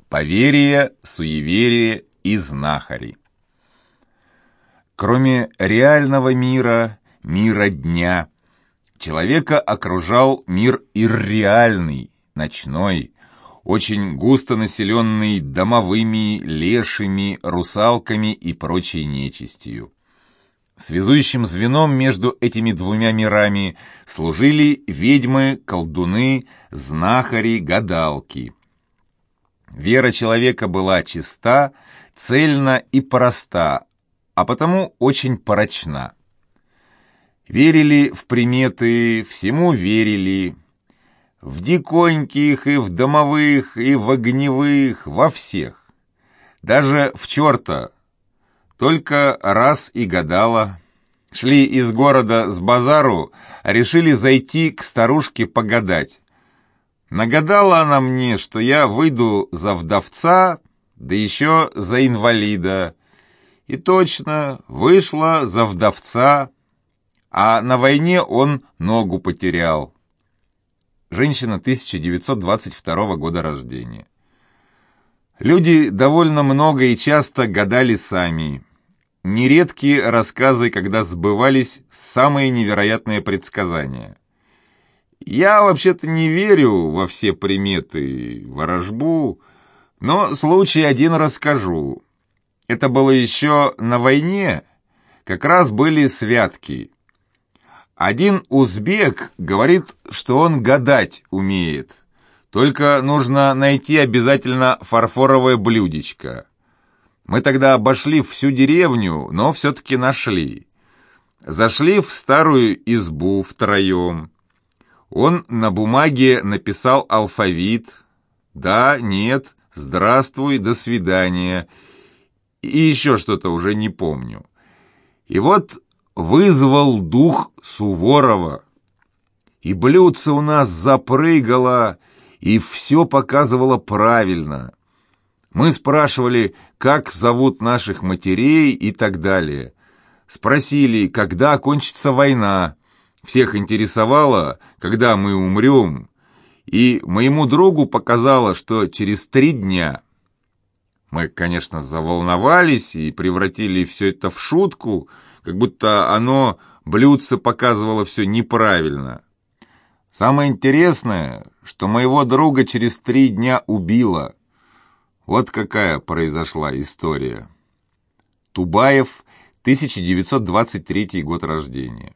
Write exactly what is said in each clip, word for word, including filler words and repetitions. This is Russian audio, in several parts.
Поверие, суеверие и знахари. Кроме реального мира, мира дня, человека окружал мир ирреальный, ночной, очень густо населенный домовыми, лешими, русалками и прочей нечистью. Связующим звеном между этими двумя мирами служили ведьмы, колдуны, знахари, гадалки. Вера человека была чиста, цельна и проста, а потому очень порочна. Верили в приметы, всему верили, в диконьких и в домовых, и в огневых, во всех. Даже в черта, только раз и гадала. Шли из города с базару, решили зайти к старушке погадать. Нагадала она мне, что я выйду за вдовца, да еще за инвалида. И точно, вышла за вдовца, а на войне он ногу потерял. Женщина тысяча девятьсот двадцать второго года рождения. Люди довольно много и часто гадали сами. Нередки рассказы, когда сбывались самые невероятные предсказания. Я вообще-то не верю во все приметы, ворожбу, но случай один расскажу. Это было еще на войне, как раз были святки. Один узбек говорит, что он гадать умеет, только нужно найти обязательно фарфоровое блюдечко. Мы тогда обошли всю деревню, но все-таки нашли. Зашли в старую избу втроем. Он на бумаге написал алфавит. Да, нет, здравствуй, до свидания. И еще что-то уже не помню. И вот вызвал дух Суворова. И блюдце у нас запрыгало, и все показывало правильно. Мы спрашивали, как зовут наших матерей и так далее. Спросили, когда кончится война. Всех интересовало, когда мы умрем, и моему другу показало, что через три дня. Мы, конечно, заволновались и превратили все это в шутку, как будто оно, блюдце, показывало все неправильно. Самое интересное, что моего друга через три дня убило. Вот какая произошла история. Тубаев, тысяча девятьсот двадцать третий год рождения.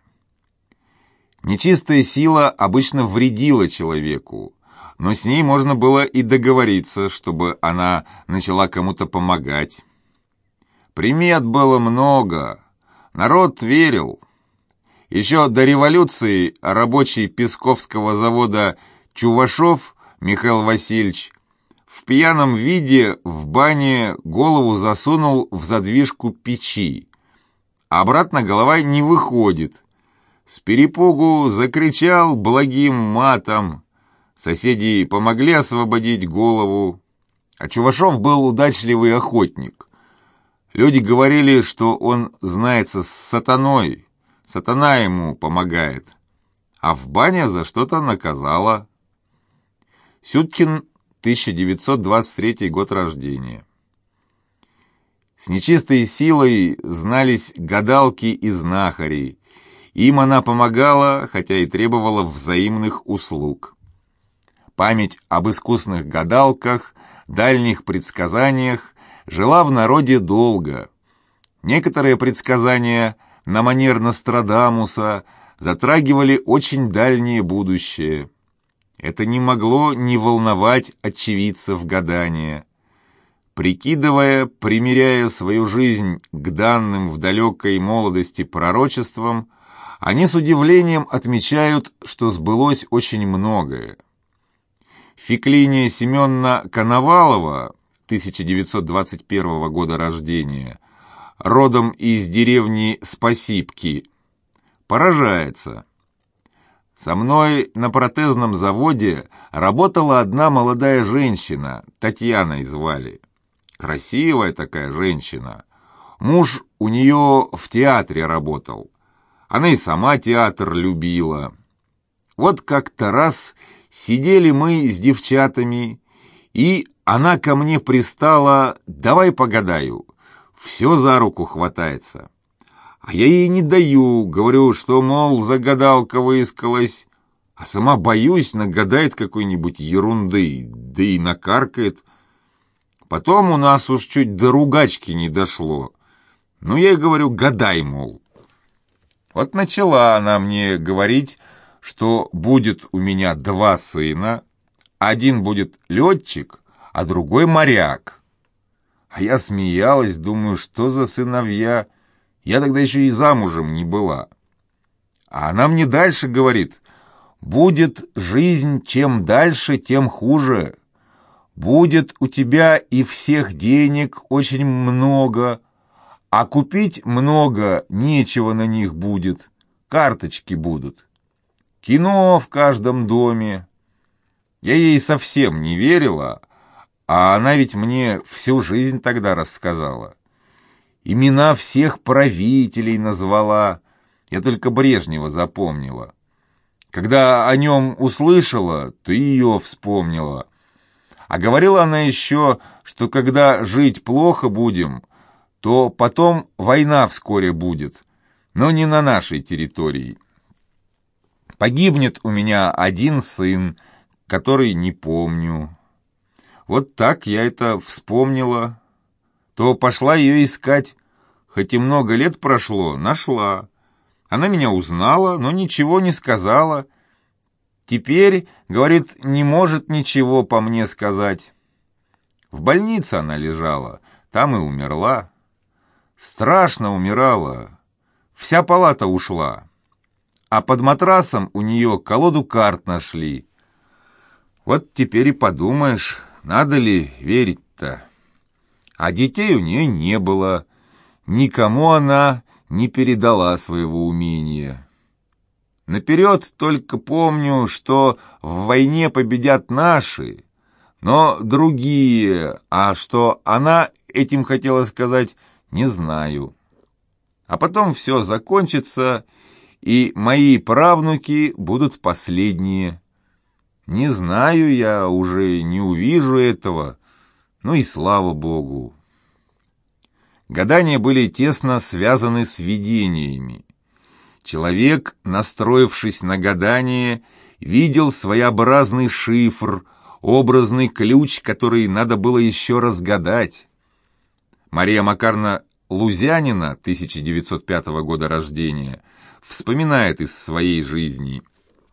Нечистая сила обычно вредила человеку, но с ней можно было и договориться, чтобы она начала кому-то помогать. Примет было много, народ верил. Еще до революции рабочий Песковского завода Чувашов Михаил Васильевич в пьяном виде в бане голову засунул в задвижку печи, а обратно голова не выходит. С перепугу закричал благим матом. Соседи помогли освободить голову. А Чувашов был удачливый охотник. Люди говорили, что он знается с сатаной. Сатана ему помогает. А в бане за что-то наказала. Сюткин, тысяча девятьсот двадцать третий год рождения. С нечистой силой знались гадалки и знахари. Им она помогала, хотя и требовала взаимных услуг. Память об искусных гадалках, дальних предсказаниях жила в народе долго. Некоторые предсказания на манер Нострадамуса затрагивали очень дальнее будущее. Это не могло не волновать очевидцев гадания. Прикидывая, примеряя свою жизнь к данным в далекой молодости пророчествам, они с удивлением отмечают, что сбылось очень многое. Феклиния Семеновна Коновалова, тысяча девятьсот двадцать первого года рождения, родом из деревни Спасибки, поражается. Со мной на протезном заводе работала одна молодая женщина, Татьяной звали. Красивая такая женщина. Муж у нее в театре работал. Она и сама театр любила. Вот как-то раз сидели мы с девчатами, И она ко мне пристала: «Давай погадаю». Все за руку хватается. А я ей не даю, говорю, что, мол, загадалка выискалась, а сама боюсь, нагадает какой-нибудь ерунды, да и накаркает. Потом у нас уж чуть до ругачки не дошло. Ну, я ей говорю: гадай, мол. Вот начала она мне говорить, что будет у меня два сына, один будет летчик, а другой моряк. А я смеялась, думаю, что за сыновья? Я тогда еще и замужем не была. А она мне дальше говорит: будет жизнь чем дальше, тем хуже. Будет у тебя и всех денег очень много, а купить много нечего на них будет, карточки будут. Кино в каждом доме. Я ей совсем не верила, а она ведь мне всю жизнь тогда рассказала. Имена всех правителей назвала, я только Брежнева запомнила. Когда о нем услышала, то ее вспомнила. А говорила она еще, что когда жить плохо будем, то потом война вскоре будет, но не на нашей территории. Погибнет у меня один сын, который не помню. Вот так я это вспомнила. То пошла ее искать. Хоть и много лет прошло, нашла. Она меня узнала, но ничего не сказала. Теперь, говорит, не может ничего по мне сказать. В больнице она лежала, там и умерла. Страшно умирала. Вся палата ушла. А под матрасом у нее колоду карт нашли. Вот теперь и подумаешь, надо ли верить-то. А детей у нее не было. Никому она не передала своего умения. Наперед только помню, что в войне победят наши, но другие, а что она этим хотела сказать, не знаю. А потом все закончится, и мои правнуки будут последние. Не знаю я, уже не увижу этого, ну и слава Богу. Гадания были тесно связаны с видениями. Человек, настроившись на гадание, видел своеобразный шифр, образный ключ, который надо было еще разгадать. Мария Макаровна Лузянина, тысяча девятьсот пятого года рождения, вспоминает из своей жизни: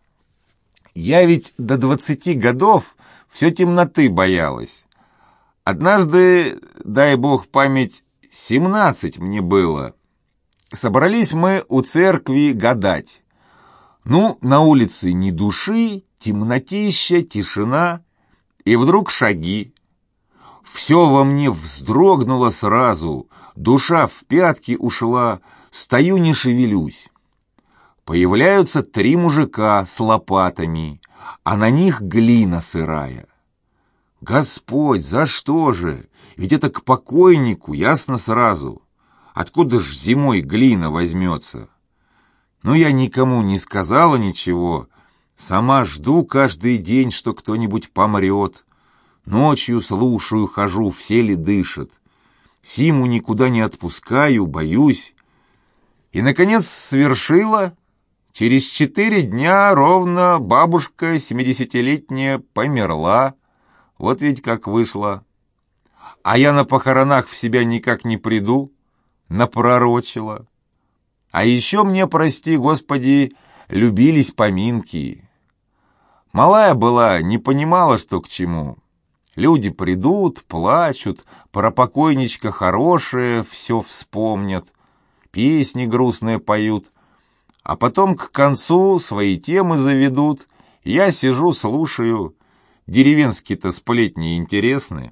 «Я ведь до двадцати годов все темноты боялась. Однажды, дай бог память, семнадцать мне было. Собрались мы у церкви гадать. Ну, на улице ни души, темнотища, тишина, и вдруг шаги. Все во мне вздрогнуло сразу, душа в пятки ушла, стою не шевелюсь. Появляются три мужика с лопатами, а на них глина сырая. Господь, за что же? Ведь это к покойнику, ясно сразу. Откуда ж зимой глина возьмется? Но я никому не сказала ничего. Сама жду каждый день, что кто-нибудь помрет. Ночью слушаю, хожу, все ли дышат. Симу никуда не отпускаю, боюсь. И, наконец, свершила. Через четыре дня ровно бабушка семидесятилетняя померла. Вот ведь как вышло. А я на похоронах в себя никак не приду. Напророчила. А еще мне, прости Господи, любились поминки. Малая была, не понимала, что к чему. Люди придут, плачут, про покойничка хорошее все вспомнят, песни грустные поют, а потом к концу свои темы заведут. Я сижу, слушаю. Деревенские-то сплетни интересны.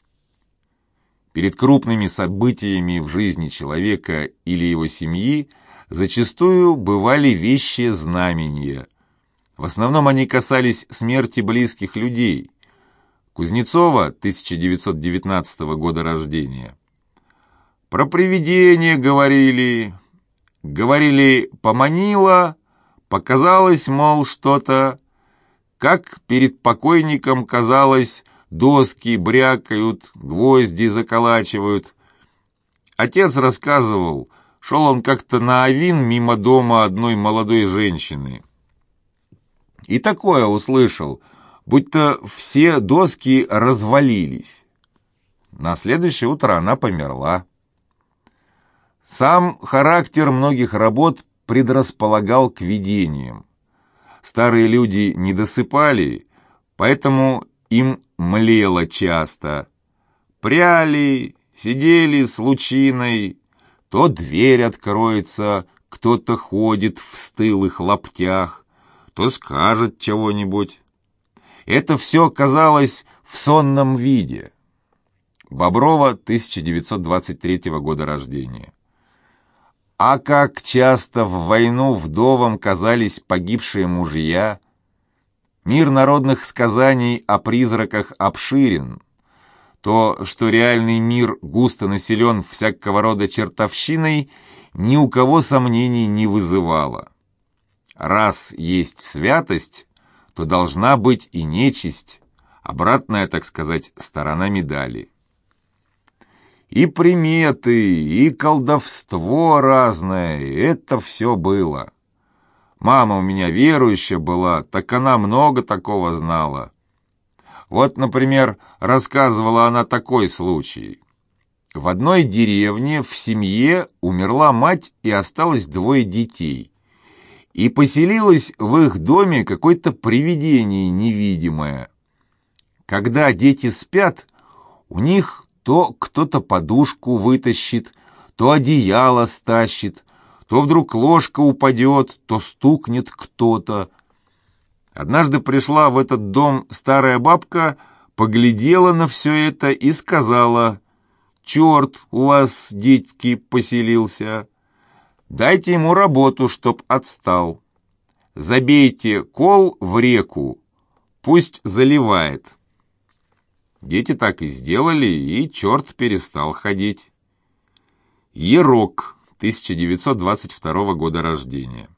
Перед крупными событиями в жизни человека или его семьи зачастую бывали вещие знамения. В основном они касались смерти близких людей. Кузнецова, тысяча девятьсот девятнадцатого года рождения. Про привидения говорили. Говорили, поманило, показалось, мол, что-то. Как перед покойником казалось, доски брякают, гвозди заколачивают. Отец рассказывал, шел он как-то на авин мимо дома одной молодой женщины. И такое услышал, будто все доски развалились. На следующее утро она померла. Сам характер многих работ предрасполагал к видениям. Старые люди не досыпали, поэтому им млело часто. Пряли, сидели с лучиной, то дверь откроется, кто-то ходит в стылых лаптях, то скажет чего-нибудь. Это все казалось в сонном виде. Боброва, тысяча девятьсот двадцать третьего года рождения. А как часто в войну вдовам казались погибшие мужья! Мир народных сказаний о призраках обширен. То, что реальный мир густо населен всякого рода чертовщиной, ни у кого сомнений не вызывало. Раз есть святость, то должна быть и нечисть, обратная, так сказать, сторона медали. И приметы, и колдовство разное, это все было. Мама у меня верующая была, так она много такого знала. Вот, например, рассказывала она такой случай. В одной деревне в семье умерла мать и осталось двое детей. И поселилось в их доме какое-то привидение невидимое. Когда дети спят, у них то кто-то подушку вытащит, то одеяло стащит, то вдруг ложка упадет, то стукнет кто-то. Однажды пришла в этот дом старая бабка, поглядела на все это и сказала: «Черт у вас, детки, поселился. Дайте ему работу, чтоб отстал. Забейте кол в реку, пусть заливает». Дети так и сделали, и черт перестал ходить. Ерок, тысяча девятьсот двадцать второго года рождения.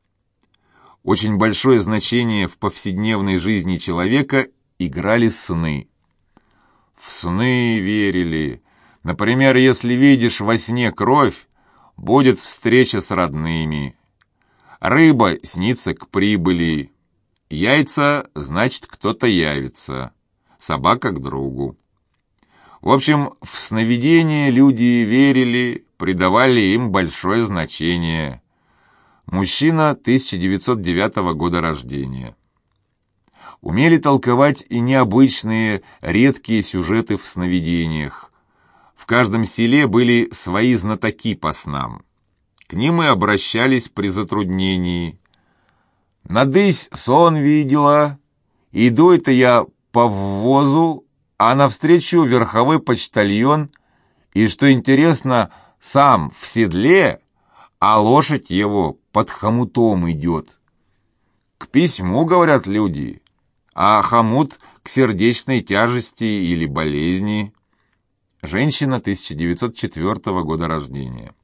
Очень большое значение в повседневной жизни человека играли сны. В сны верили. Например, если видишь во сне кровь, будет встреча с родными. Рыба снится к прибыли. Яйца, значит, кто-то явится. Собака к другу. В общем, в сновидения люди верили, придавали им большое значение. Мужчина, тысяча девятьсот девятого года рождения. Умели толковать и необычные, редкие сюжеты в сновидениях. В каждом селе были свои знатоки по снам. К ним и обращались при затруднении. «Надысь сон видела, иду это я по ввозу, а навстречу верховой почтальон, и, что интересно, сам в седле, а лошадь его под хомутом идет. К письму, говорят люди, а хомут к сердечной тяжести или болезни». Женщина, тысяча девятьсот четвёртого года рождения.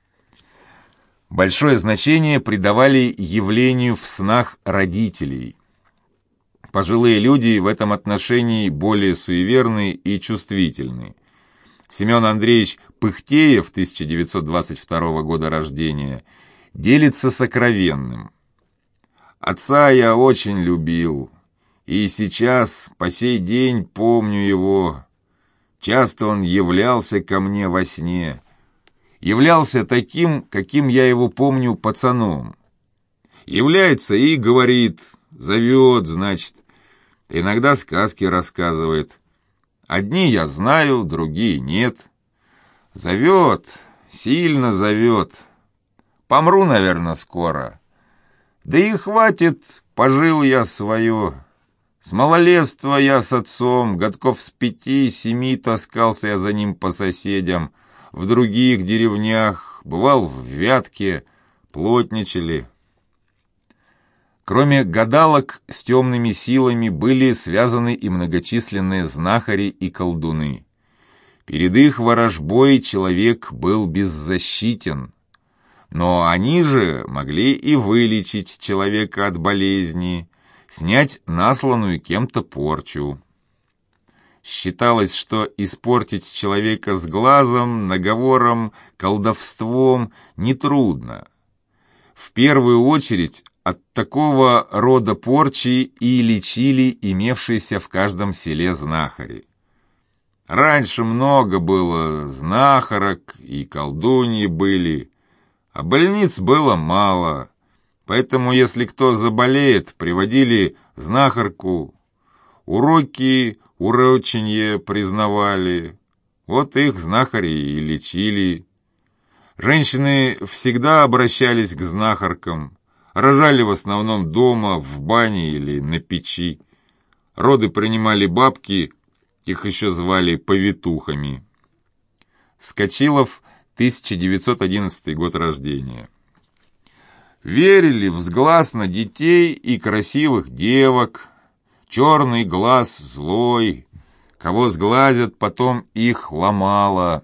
Большое значение придавали явлению в снах родителей. Пожилые люди в этом отношении более суеверны и чувствительны. Семен Андреевич Пыхтеев, тысяча девятьсот двадцать второго года рождения, делится сокровенным. «Отца я очень любил, и сейчас, по сей день, помню его. Часто он являлся ко мне во сне. Являлся таким, каким я его помню пацаном. Является и говорит, зовет, значит. Иногда сказки рассказывает. Одни я знаю, другие нет. Зовет, сильно зовет. Помру, наверное, скоро. Да и хватит, пожил я свое. С малолетства я с отцом, годков с пяти-семи таскался я за ним по соседям, в других деревнях, бывал в Вятке, плотничали». Кроме гадалок, с темными силами были связаны и многочисленные знахари и колдуны. Перед их ворожбой человек был беззащитен, но они же могли и вылечить человека от болезни, снять насланную кем-то порчу. Считалось, что испортить человека с глазом, наговором, колдовством нетрудно. В первую очередь от такого рода порчи и лечили имевшиеся в каждом селе знахари. Раньше много было знахарок и колдуньи были, а больниц было мало, поэтому если кто заболеет, приводили знахарку, уроки, уроченье признавали, вот их знахари и лечили. Женщины всегда обращались к знахаркам, рожали в основном дома, в бане или на печи. Роды принимали бабки, их еще звали повитухами. Скочилов, тысяча девятьсот одиннадцатый год рождения. Верили в сглаз на детей и красивых девок. Черный глаз злой, кого сглазят, потом их ломало.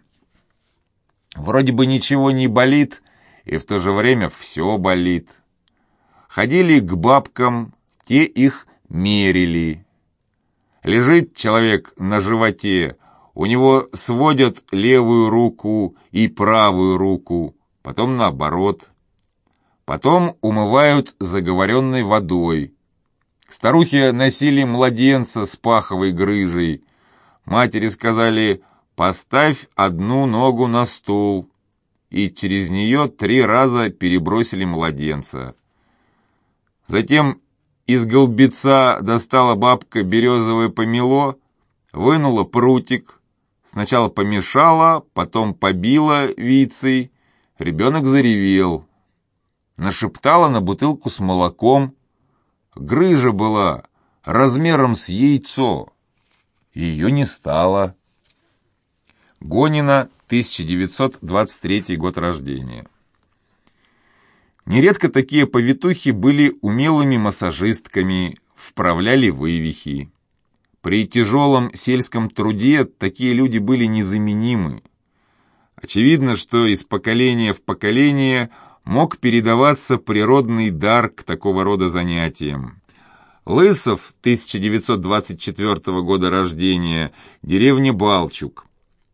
Вроде бы ничего не болит, и в то же время все болит. Ходили к бабкам, те их мерили. Лежит человек на животе, у него сводят левую руку и правую руку, потом наоборот. Потом умывают заговоренной водой. К старухе носили младенца с паховой грыжей. Матери сказали: «Поставь одну ногу на стул», и через нее три раза перебросили младенца. Затем из голбица достала бабка березовое помело, вынула прутик, сначала помешала, потом побила вицей. Ребенок заревел. Нашептала на бутылку с молоком. Грыжа была размером с яйцо. Ее не стало. Гонина, тысяча девятьсот двадцать третий год рождения. Нередко такие повитухи были умелыми массажистками, вправляли вывихи. При тяжелом сельском труде такие люди были незаменимы. Очевидно, что из поколения в поколение мог передаваться природный дар к такого рода занятиям. Лысов, тысяча девятьсот двадцать четвертого года рождения, деревня Балчук.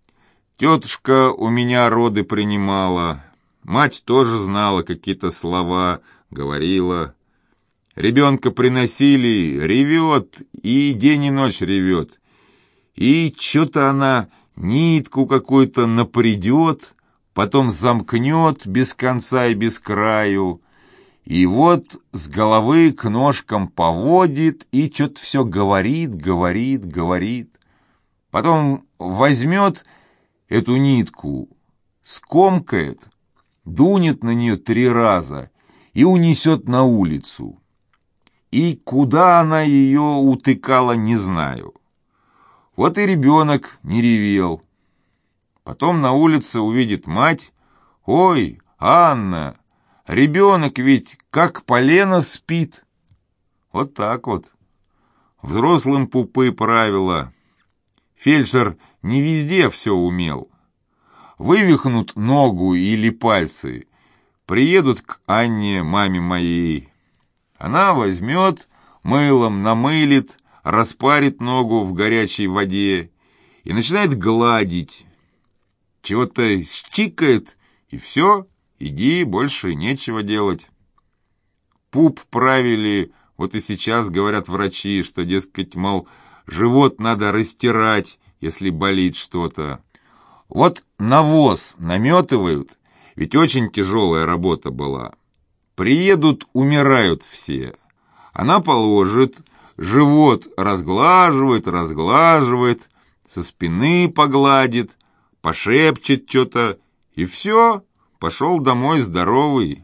Тетушка у меня роды принимала, мать тоже знала какие-то слова, говорила. Ребенка приносили, ревет, и день и ночь ревет. И что-то она нитку какую-то напрядет, потом замкнет без конца и без краю, и вот с головы к ножкам поводит и что-то все говорит, говорит, говорит. Потом возьмет эту нитку, скомкает, дунет на нее три раза и унесет на улицу. И куда она ее утыкала, не знаю. Вот и ребенок не ревел. Потом на улице увидит мать: «Ой, Анна, ребенок ведь как полено спит». Вот так вот. Взрослым пупы правила. Фельдшер не везде все умел. Вывихнут ногу или пальцы, приедут к Анне, маме моей. Она возьмет, мылом намылит, распарит ногу в горячей воде и начинает гладить. Чего-то счикает, и все, иди, больше нечего делать. Пуп правили, вот и сейчас говорят врачи, что, дескать, мол, живот надо растирать, если болит что-то. Вот навоз наметывают, ведь очень тяжелая работа была. Приедут, умирают все. Она положит, живот разглаживает, разглаживает, со спины погладит, пошепчет что-то, и все, пошел домой здоровый.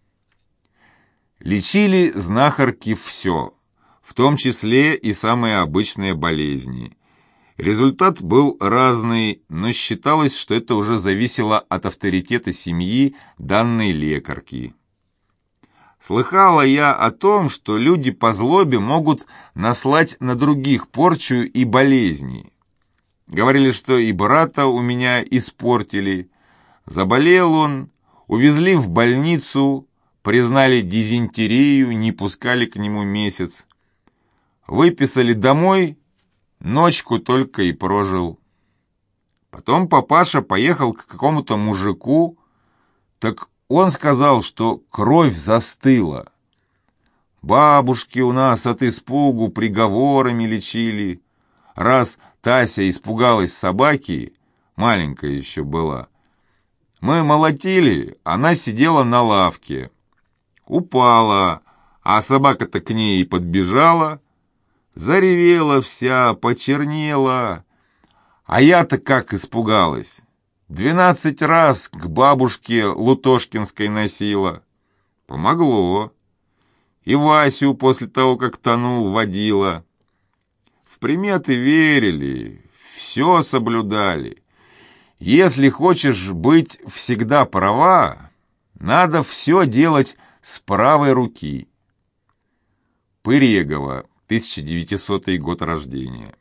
Лечили знахарки все, в том числе и самые обычные болезни. Результат был разный, но считалось, что это уже зависело от авторитета семьи данной лекарки. Слыхала я о том, что люди по злобе могут наслать на других порчу и болезни. Говорили, что и брата у меня испортили. Заболел он, увезли в больницу, признали дизентерию, не пускали к нему месяц. Выписали домой, ночку только и прожил. Потом папаша поехал к какому-то мужику, так он сказал, что кровь застыла. Бабушки у нас от испугу приговорами лечили. Раз Тася испугалась собаки, маленькая еще была, мы молотили, она сидела на лавке. Упала, а собака-то к ней и подбежала. Заревела вся, почернела. А я-то как испугалась. Двенадцать раз к бабушке Лутошкинской носила. Помогло. И Васю после того, как тонул, водила. В приметы верили, все соблюдали. Если хочешь быть всегда права, надо все делать с правой руки. Пырегова, тысяча девятисотый год рождения.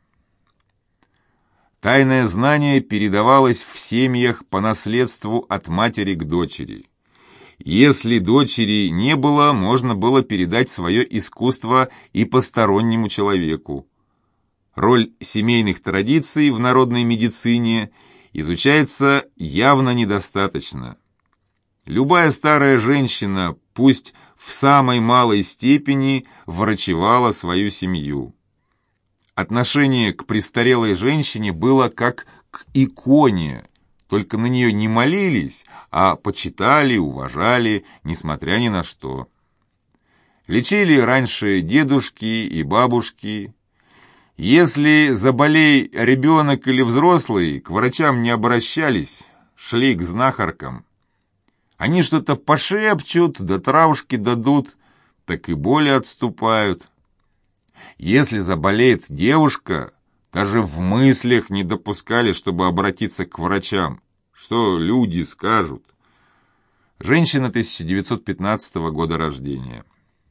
Тайное знание передавалось в семьях по наследству от матери к дочери. Если дочери не было, можно было передать свое искусство и постороннему человеку. Роль семейных традиций в народной медицине изучается явно недостаточно. Любая старая женщина, пусть в самой малой степени, врачевала свою семью. Отношение к престарелой женщине было как к иконе, только на нее не молились, а почитали, уважали, несмотря ни на что. Лечили раньше дедушки и бабушки. Если заболей ребенок или взрослый, к врачам не обращались, шли к знахаркам. Они что-то пошепчут, да травушки дадут, так и боли отступают. Если заболеет девушка, даже в мыслях не допускали, чтобы обратиться к врачам. Что люди скажут? Женщина тысяча девятьсот пятнадцатого года рождения.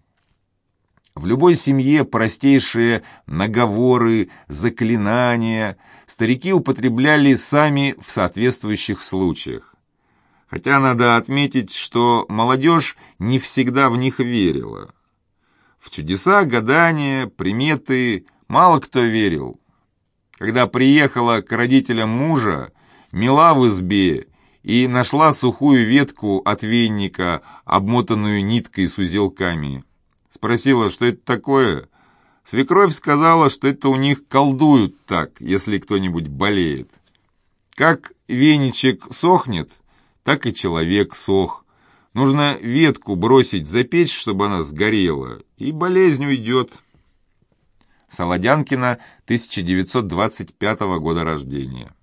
В любой семье простейшие наговоры, заклинания старики употребляли сами в соответствующих случаях. Хотя надо отметить, что молодежь не всегда в них верила. В чудеса, гадания, приметы мало кто верил. Когда приехала к родителям мужа, мела в избе и нашла сухую ветку от веника, обмотанную ниткой с узелками. Спросила, что это такое. Свекровь сказала, что это у них колдуют так, если кто-нибудь болеет. Как веничек сохнет, так и человек сох. Нужно ветку бросить за печь, чтобы она сгорела, и болезнь уйдет. Солодянкина, тысяча девятьсот двадцать пятого года рождения.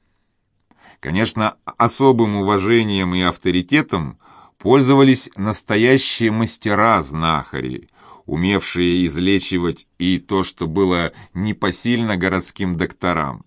Конечно, особым уважением и авторитетом пользовались настоящие мастера-знахари, умевшие излечивать и то, что было непосильно городским докторам.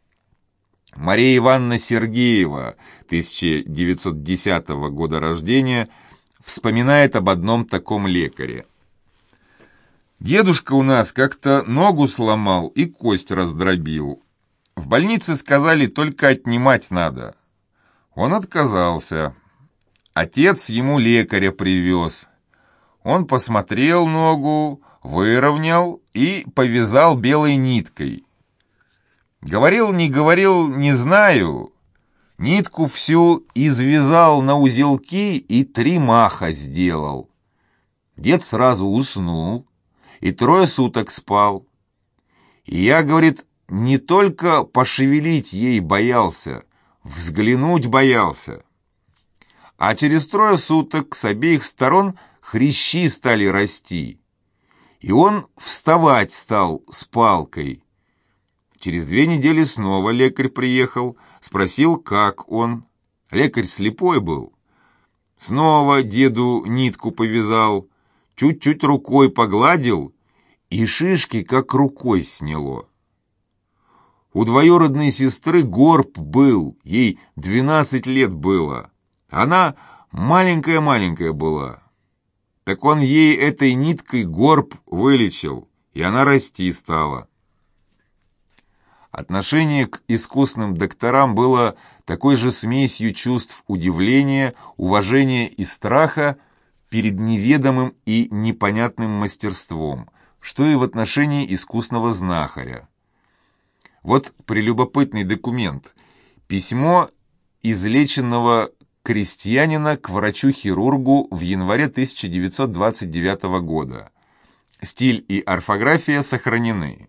Мария Ивановна Сергеева, тысяча девятьсот десятого года рождения, вспоминает об одном таком лекаре. «Дедушка у нас как-то ногу сломал и кость раздробил. В больнице сказали, только отнимать надо. Он отказался. Отец ему лекаря привез. Он посмотрел ногу, выровнял и повязал белой ниткой. Говорил, не говорил, не знаю. Нитку всю извязал на узелки и три маха сделал. Дед сразу уснул и трое суток спал. И я, говорит, не только пошевелить ей боялся, взглянуть боялся. А через трое суток с обеих сторон хрящи стали расти. И он вставать стал с палкой. Через две недели снова лекарь приехал, спросил, как он. Лекарь слепой был. Снова деду нитку повязал, чуть-чуть рукой погладил, и шишки как рукой сняло. У двоюродной сестры горб был, ей двенадцать лет было. Она маленькая-маленькая была. Так он ей этой ниткой горб вылечил, и она расти стала. Отношение к искусным докторам было такой же смесью чувств удивления, уважения и страха перед неведомым и непонятным мастерством, что и в отношении искусного знахаря. Вот прелюбопытный документ. Письмо излеченного крестьянина к врачу-хирургу в январе тысяча девятьсот двадцать девятого года. Стиль и орфография сохранены.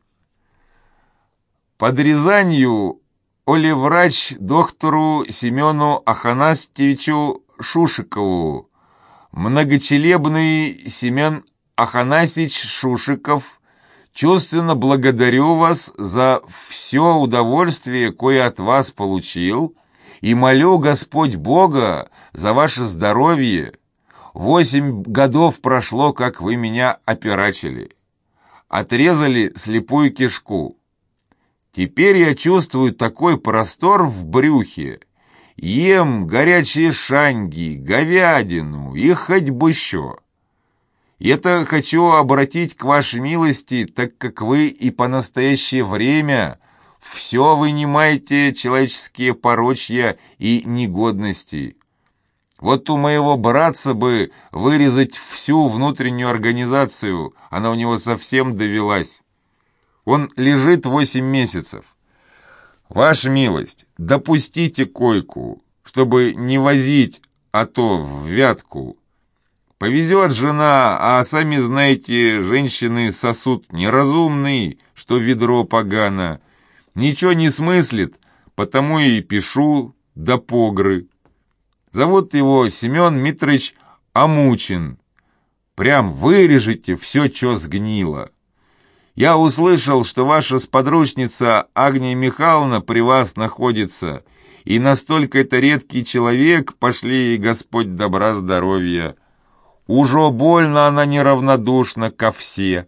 Под Рязанью олеврач доктору Семену Афанасьевичу Шушикову. Многочелебный Семен Афанасьевич Шушиков, чувственно благодарю вас за все удовольствие, кое от вас получил, и молю Господь Бога за ваше здоровье. Восемь годов прошло, как вы меня операчили. Отрезали слепую кишку. Теперь я чувствую такой простор в брюхе. Ем горячие шаньги, говядину и хоть бы еще. И это хочу обратить к вашей милости, так как вы и по настоящее время все вынимаете человеческие порочья и негодности. Вот у моего братца бы вырезать всю внутреннюю организацию, она у него совсем довелась. Он лежит восемь месяцев. Ваша милость, допустите койку, чтобы не возить, а то в вятку. Повезет жена, а сами знаете, женщины сосуд неразумный, что ведро погано. Ничего не смыслит, потому и пишу до погры. Зовут его Семен Митрич Амучин. Прям вырежете все, что сгнило. Я услышал, что ваша сподручница Агния Михайловна при вас находится, и настолько это редкий человек, пошли ей Господь добра здоровья. Уже больно она неравнодушна ко все.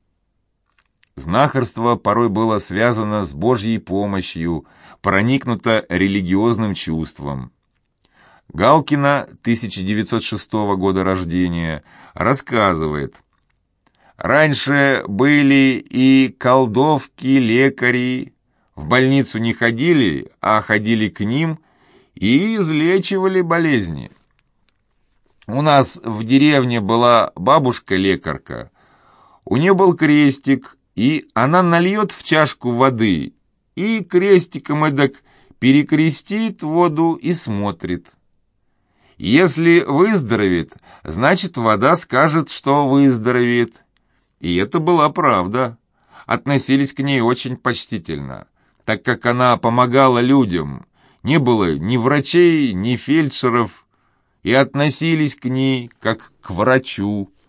Знахарство порой было связано с Божьей помощью, проникнуто религиозным чувством. Галкина, тысяча девятьсот шестого года рождения, рассказывает: «Раньше были и колдовки-лекари, в больницу не ходили, а ходили к ним и излечивали болезни. У нас в деревне была бабушка-лекарка, у нее был крестик, и она нальет в чашку воды, и крестиком эдак перекрестит воду и смотрит. Если выздоровеет, значит, вода скажет, что выздоровеет. И это была правда. Относились к ней очень почтительно, так как она помогала людям. Не было ни врачей, ни фельдшеров, и относились к ней как к врачу.